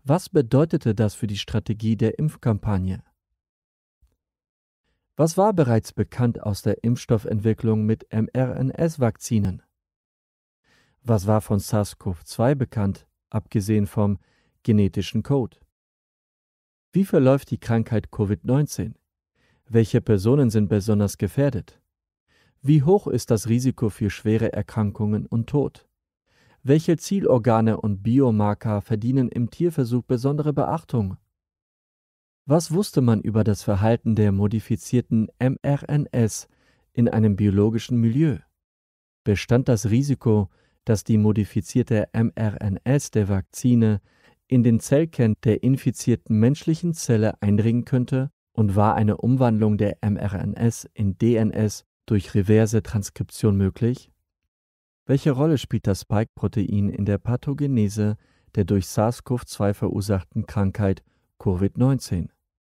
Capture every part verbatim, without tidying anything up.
Was bedeutete das für die Strategie der Impfkampagne? Was war bereits bekannt aus der Impfstoffentwicklung mit mRNA-Vakzinen? Was war von SARS-CoV zwei bekannt, abgesehen vom genetischen Code? Wie verläuft die Krankheit Covid neunzehn? Welche Personen sind besonders gefährdet? Wie hoch ist das Risiko für schwere Erkrankungen und Tod? Welche Zielorgane und Biomarker verdienen im Tierversuch besondere Beachtung? Was wusste man über das Verhalten der modifizierten mRNAs in einem biologischen Milieu? Bestand das Risiko, dass die modifizierte mRNAs der Vakzine in den Zellkern der infizierten menschlichen Zelle eindringen könnte und war eine Umwandlung der mRNAs in D N S durch reverse Transkription möglich? Welche Rolle spielt das Spike-Protein in der Pathogenese der durch SARS-CoV zwei verursachten Krankheit Covid neunzehn?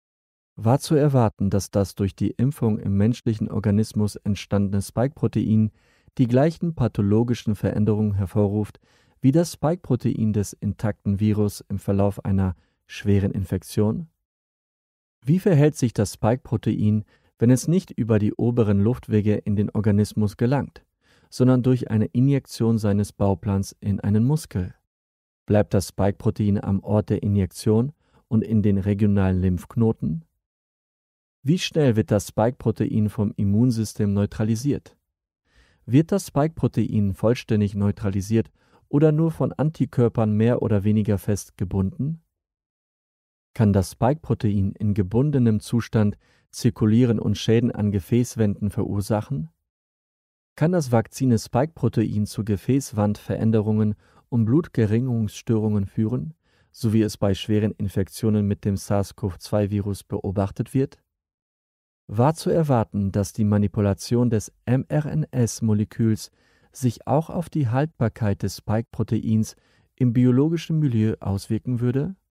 War zu erwarten, dass das durch die Impfung im menschlichen Organismus entstandene Spike-Protein die gleichen pathologischen Veränderungen hervorruft wie das Spike-Protein des intakten Virus im Verlauf einer schweren Infektion? Wie verhält sich das Spike-Protein, wenn es nicht über die oberen Luftwege in den Organismus gelangt, sondern durch eine Injektion seines Bauplans in einen Muskel? Bleibt das Spike-Protein am Ort der Injektion und in den regionalen Lymphknoten? Wie schnell wird das Spike-Protein vom Immunsystem neutralisiert? Wird das Spike-Protein vollständig neutralisiert oder nur von Antikörpern mehr oder weniger fest gebunden? Kann das Spike-Protein in gebundenem Zustand zirkulieren und Schäden an Gefäßwänden verursachen? Kann das Vakzine Spike-Protein zu Gefäßwandveränderungen und Blutgerinnungsstörungen führen, so wie es bei schweren Infektionen mit dem SARS-CoV zwei Virus beobachtet wird? War zu erwarten, dass die Manipulation des mRNA-Moleküls sich auch auf die Haltbarkeit des Spike-Proteins im biologischen Milieu auswirken würde?